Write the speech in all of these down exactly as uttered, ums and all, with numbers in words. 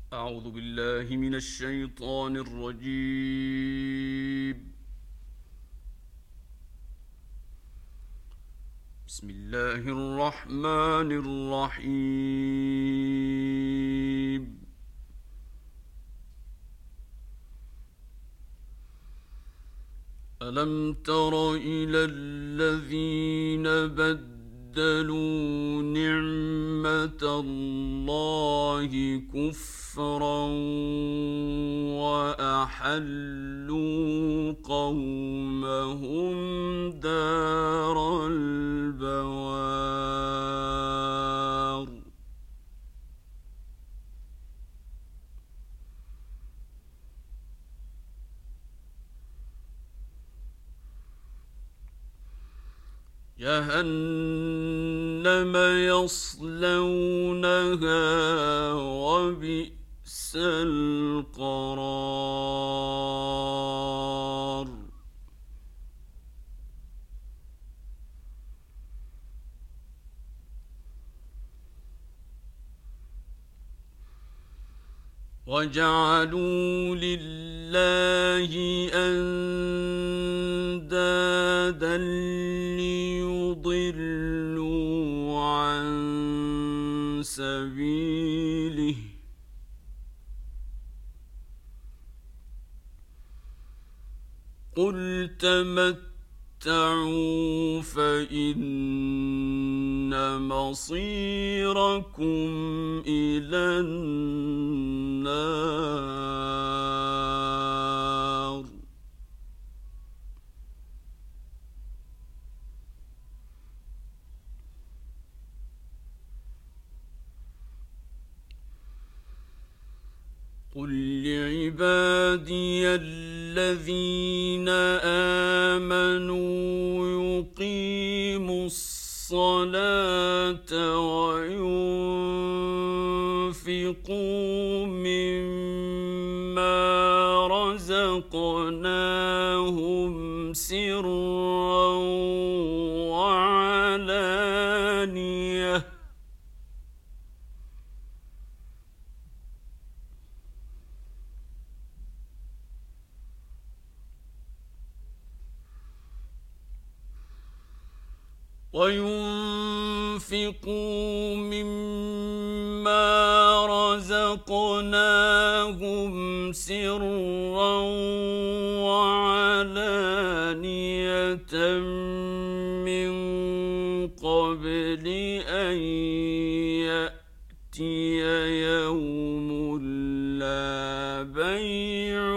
أعوذ بالله من الشيطان الرجيم. بسم الله الرحمن الرحيم. ألم تر إلى الذين بدلوا نعمة الله كفرا وأحلوا قومهم دار البوار جهنم يصلونها وبئس القرار. وجعلوا لله أندادا ليضلوا عن سبيله قل تمتعوا فإن مصيركم إلى النار. قل لعبادي الذين آمنوا يقيموا الصلاة وينفقوا مما رزقناهم سرا وعلانية وينفقوا مما رزقناهم سرا وعلانية من قبل أن يأتي يوم لا بيع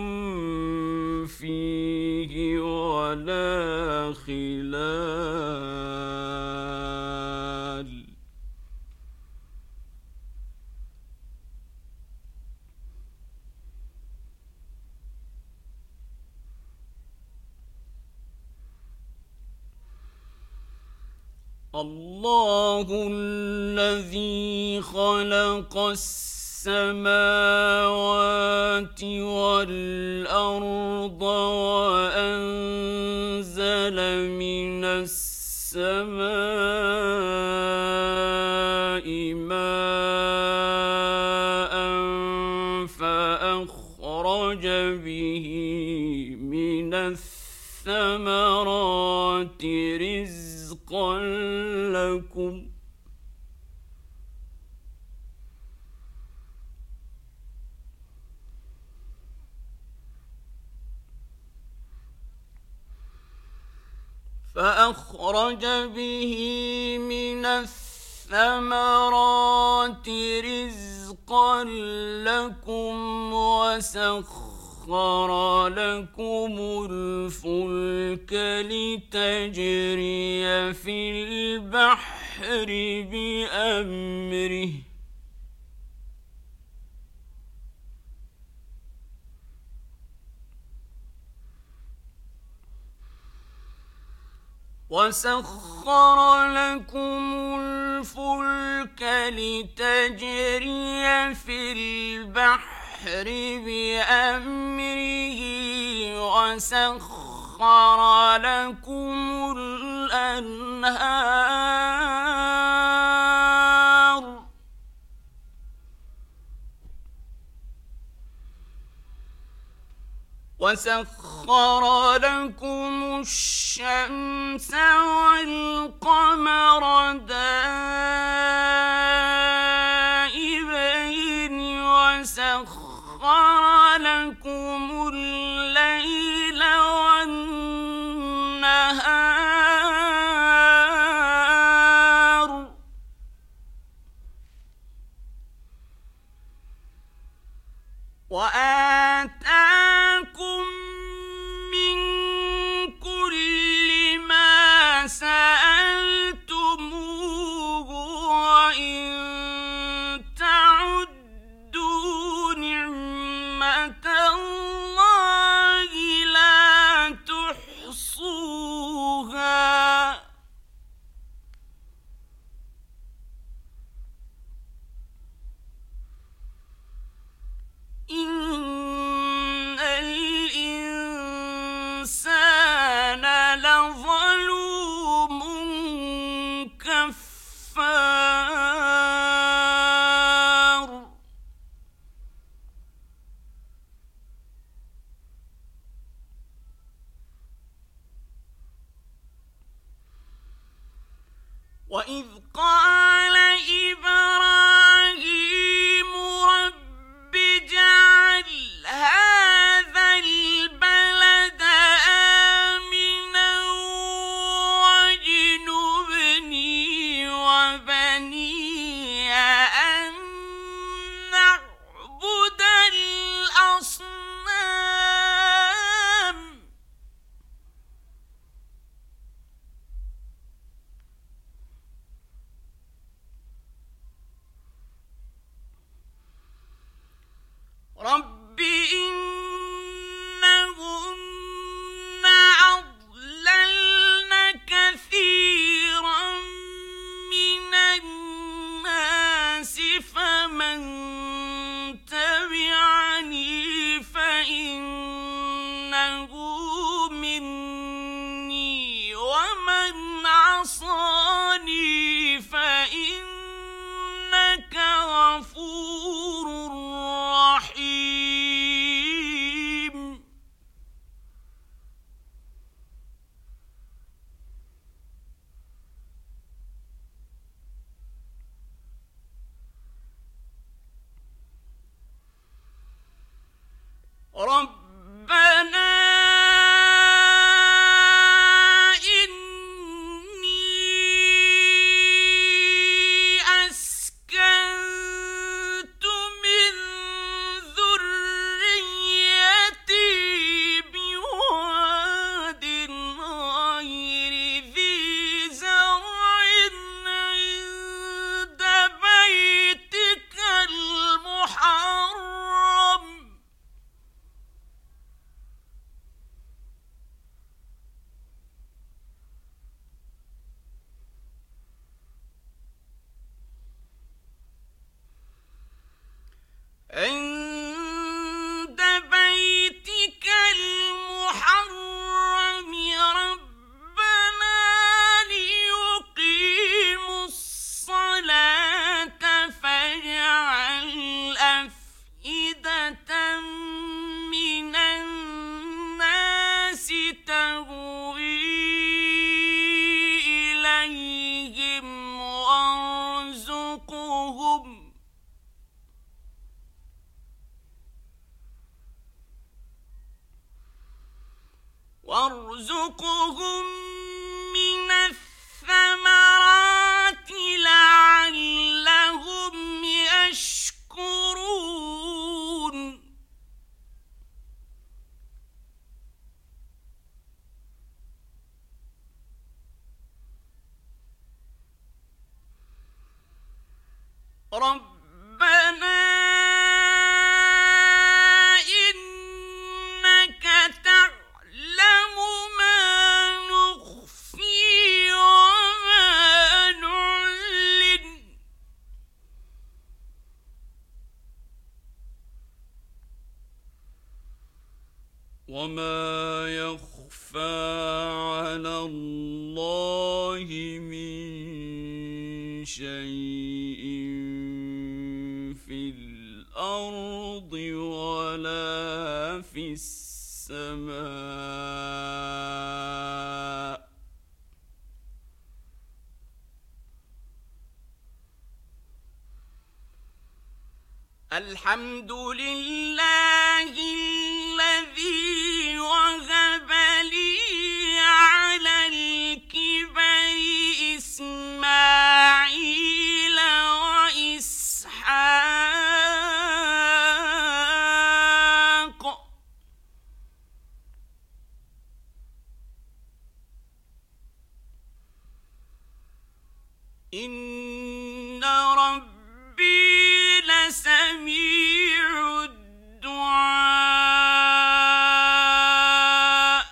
فيه ولا خلال. الله الذي خلق السماوات والأرض وأنزل من السماء ماء فأخرج به من الثمرات رزقا لكم فأخرج به من الثمرات رزقا لكم وسخر لكم الفلك لتجري في البحر بأمره وسخر لكم الفلك لتجري في البحر بأمره وسخر لكم الأنهار وسخر لكم الشمس والقمر دائبين وسخر لكم الليل والنهار وآتاكم من كل ما سألتموه وإن تعدوا نعمة الله لا تحصوها إن الإنسان لظلوم كفار وإذ قال إبراهيم رب اجعل هذا البلد آمنا واجنبني وبني أن نعبد الأصنام رب إنهن أضللن كثيرا من الناس فمن تبعني فإنه مني ومن عصاني فإنك غفور رحيم ربنا إني أسكنت من ذريتي بواد غير ذي زرع عند بيتك المحرم عند بيتك المحرم ربنا ليقيموا الصلاة فاجعل أفئدة من الناس تهوي إليهم وارزقهم وارزقهم من الثمرات لعلهم يشكرون ربنا إنك تعلم ما نخفي وما نعلن وما يخفى على الله من شيء في الأرض ولا في السماء الحمد لله الذي وهب لي على الكبر إسماعيل وإسحاق إن ربي لسميع الدعاء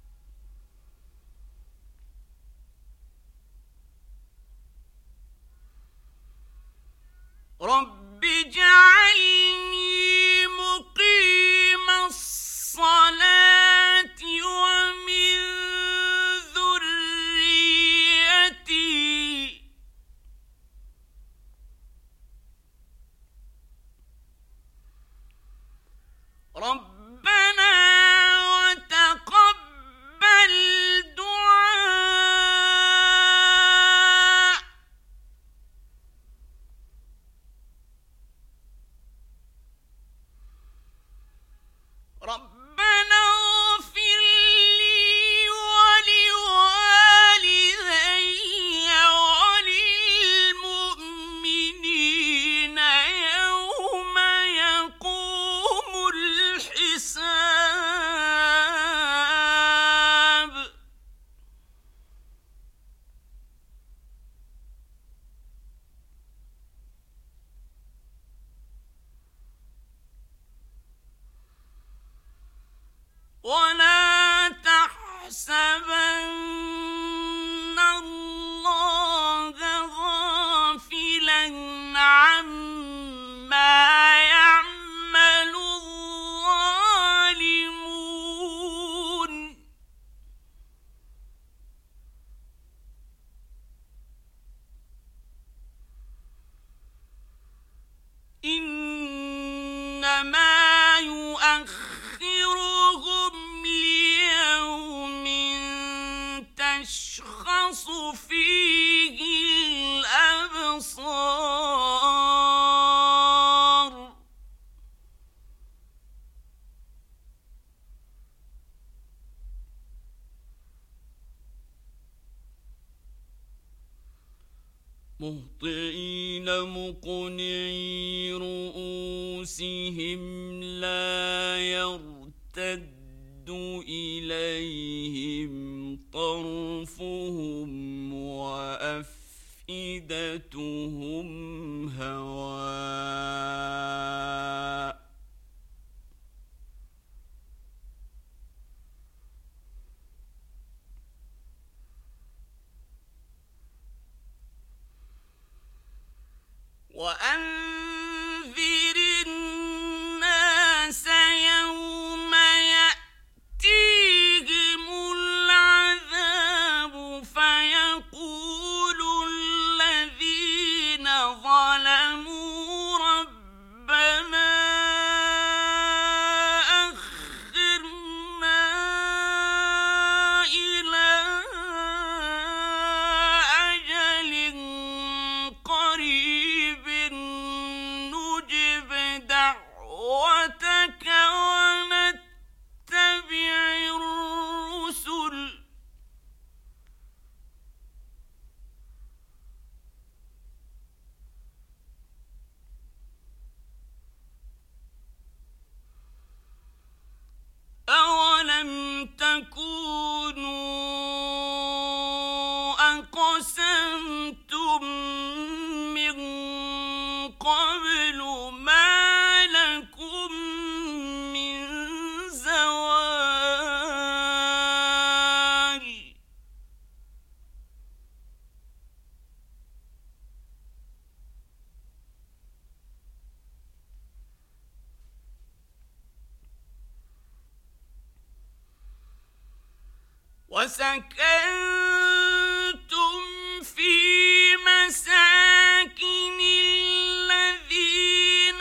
رب اجعلني مقيم الصلاة ومن ذريتي ربنا وتقبل دعاء ربنا اغفر لي ولوالدي وللمؤمنين يوم يقوم الحساب ولا تحسبن الله غافلا عما يعمل الظالمون إنما يؤخرهم ليوم تشخص فيه الأبصار مهطعين مقنعي رؤوسهم لا يرتد إليهم طرفهم وأفئدتهم هواء وأنذر الناس يوم يأتيهم العذاب فيقول الذين ظلموا ربنا أخرنا إلى أجل قريب نجب دعوتك ونتبع الرسل أولم تكونوا أقسمتم من قبل ما لكم من زوال وسكنتم في مساكن الذين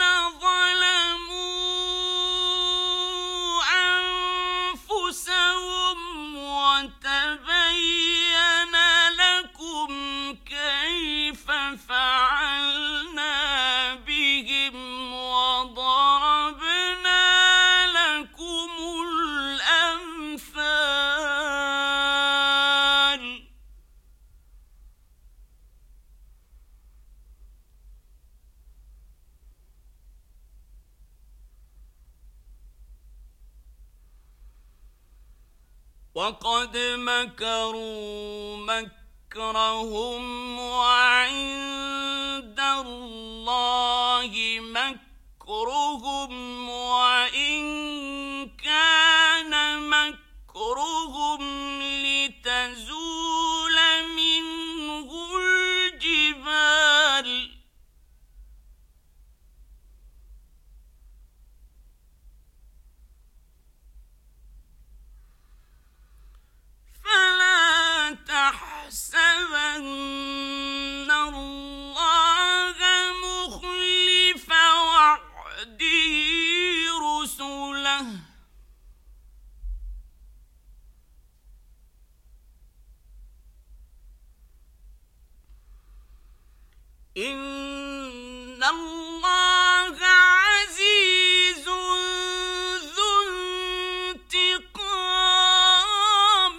ظلموا أنفسهم وتبين لكم كيف فعلنا بهم وقد مكروا مكرهم وعند الله مكرهم وإن كان مكرهم لتزول منه الجبال فلا تحسبن الله مخلف وعده رسله إن الله عزيز ذو انتقام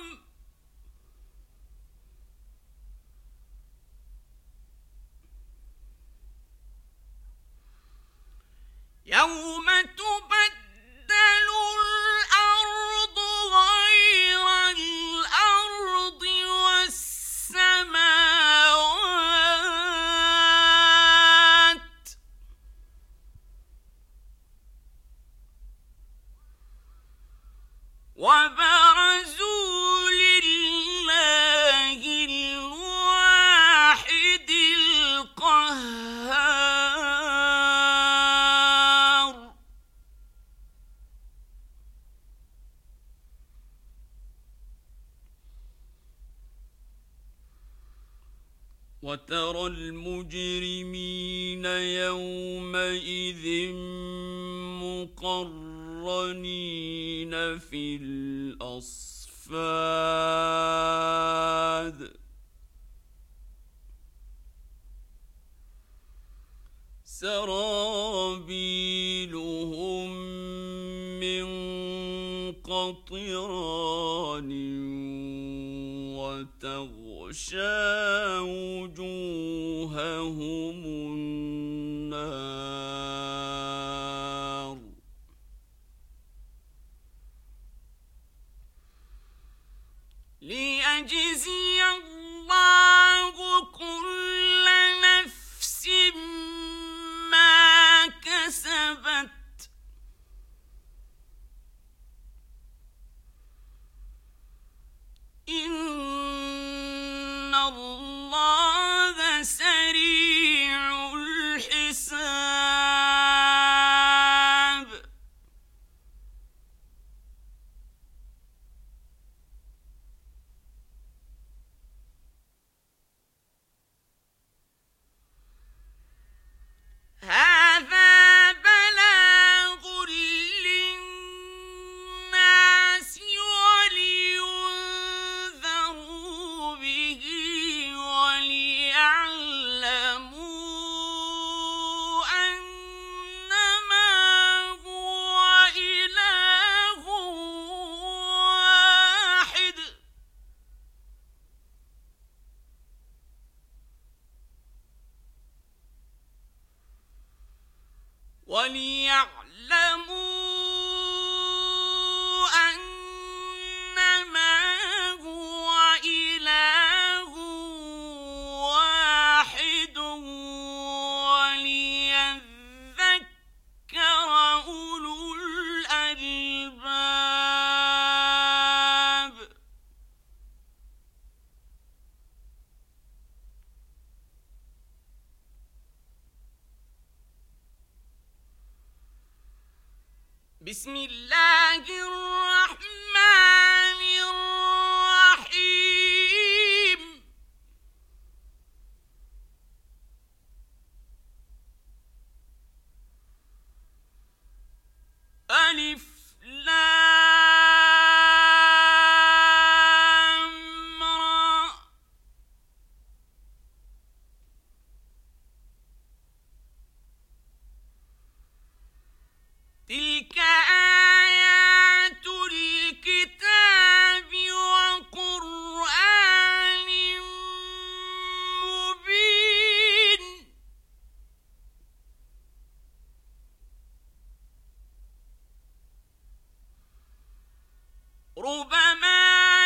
يوم تبدل الأرض غير الأرض والسماوات وبرزوا لله الواحد القهار وترى المجرمين يومئذ مقرنين في الأصفاد سرابيلهم من قطران وتغشى وجوههم النار ليجزي الله كل نفس ما كسبت إن الله سريع الحساب هذا بلاغ للناس ولينذروا به وليعلموا أنما هو إله واحد وليعلموا أنما هو إله واحد وليذكر أولو الألباب بسم الله الرحمن الرحيم ألف لام را تلك آيات الكتاب وقرآن مبين ربما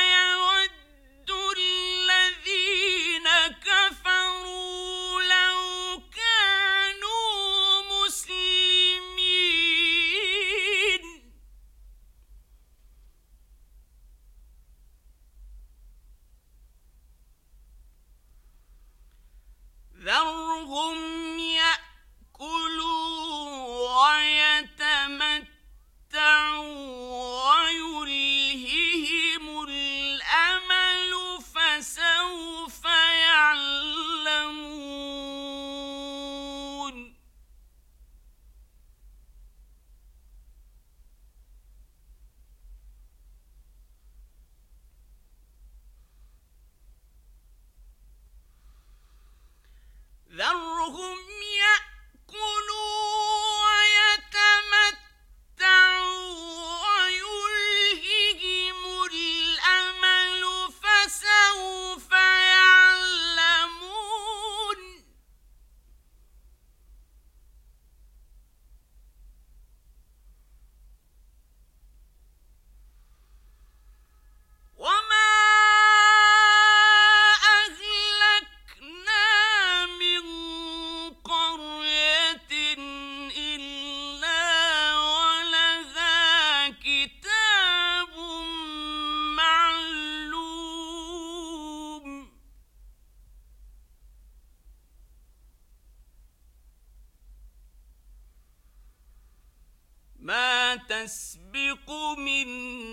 تسبق من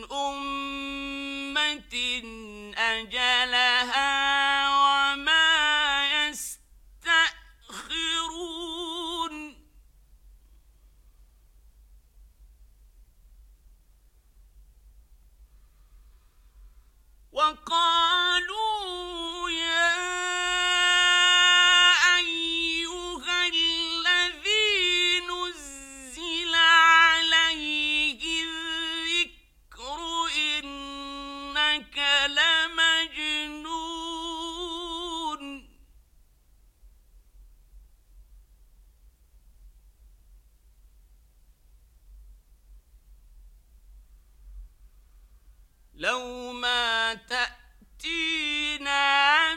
أمة أجلها وما يستأخرون وقالوا يا أيها الذي نزل عليه الذكر إنك لمجنون لو ما تأتينا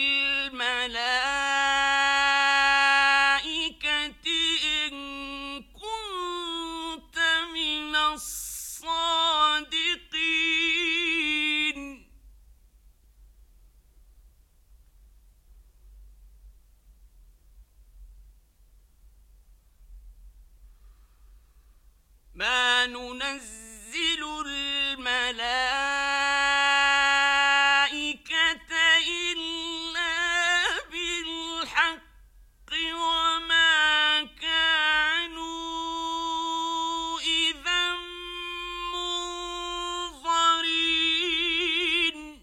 بالملائكة إن كنت من الصادقين ما ننزل الملائكة إلا بالحق وما كانوا إذا منظرين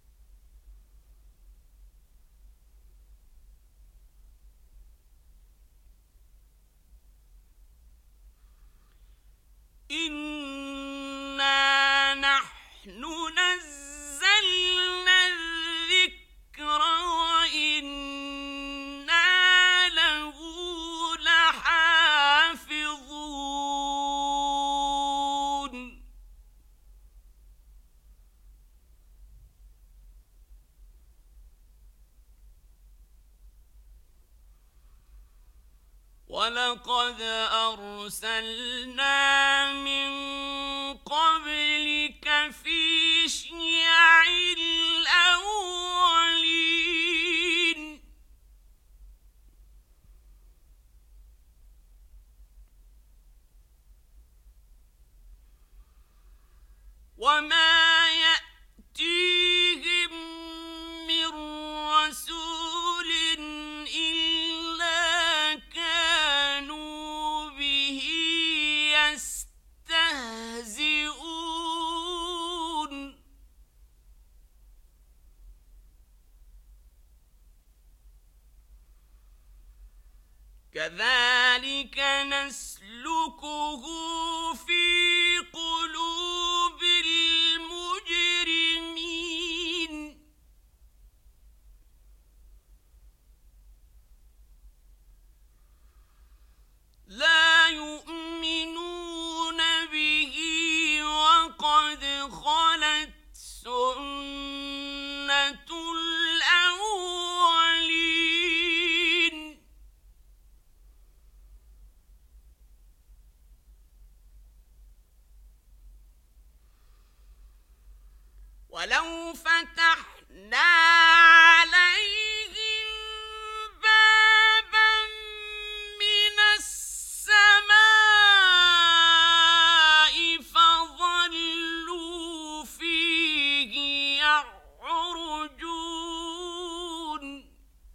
إنا نحن نزلنا الذكر وإنا له لحافظون ولقد أرسلنا من قبلك في شيع الأولين وما يأتيهم من رسول إلا كانوا به يستهزئون كذلك نسلكه في قلوب المجرمين لا يؤمنون به وقد خلت سنة الأولين ولو فتحنا عليهم بابا من السماء فظلوا فيه يعرجون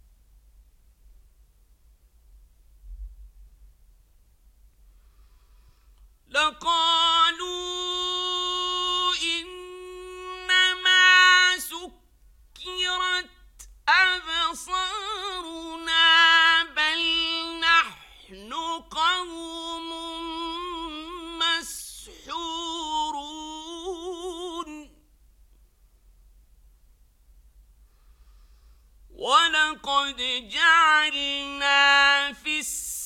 لقالوا إنما سكرت أبصارنا بل نحن قوم مسحورون ولقد جعلنا في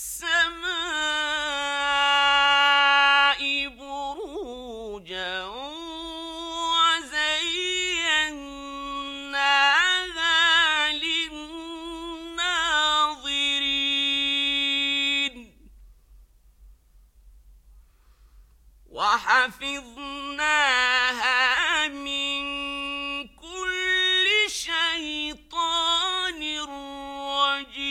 السماء بروجا وزيناها للناظرين وحفظناها من كل شيطان رجيم